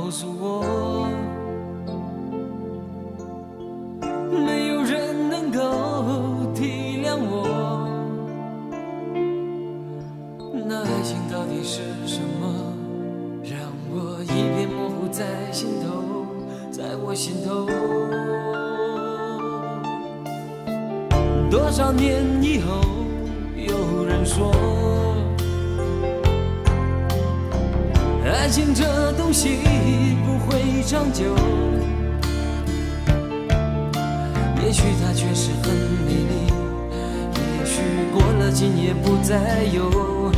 告诉我，没有人能够体谅我。那爱情到底是什么，让我一片模糊在心头，在我心头。多少年以后，有人说，爱情这东西不会长久，也许它确实很美丽，也许过了今夜不再有。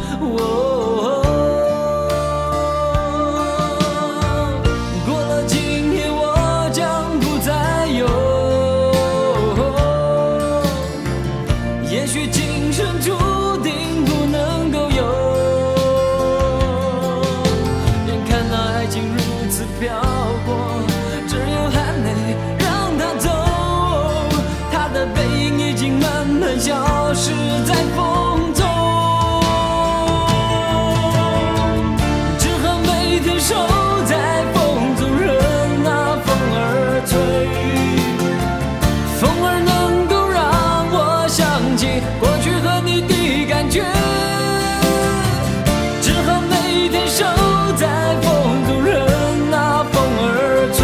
过了今夜我将不再有，也许今生注定不能够有。眼看那爱情如此飘过，只有含泪让它走，它的背影已经慢慢消失在风中，只好每天守在风中，任那风儿吹，风儿能够让我想起过去和你的感觉，只好每天守在风中，任那风儿吹，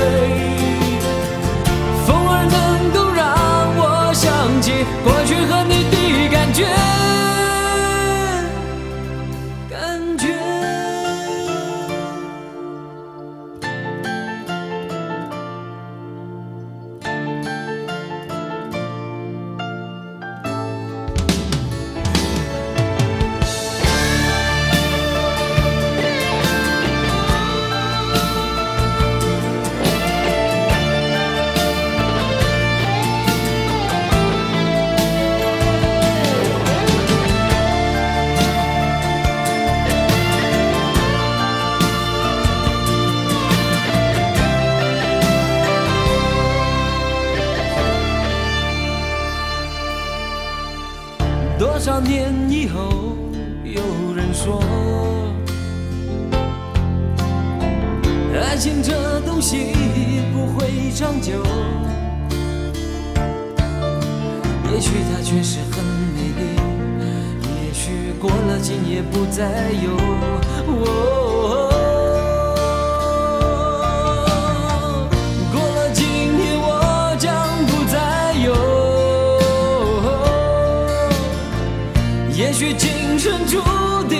风儿能够让我想起过去和你的感觉。多少年以后，有人说，爱情这东西不会长久，也许它确实很美丽，也许过了今夜不再有。过了今夜我将不再有，也许今生注定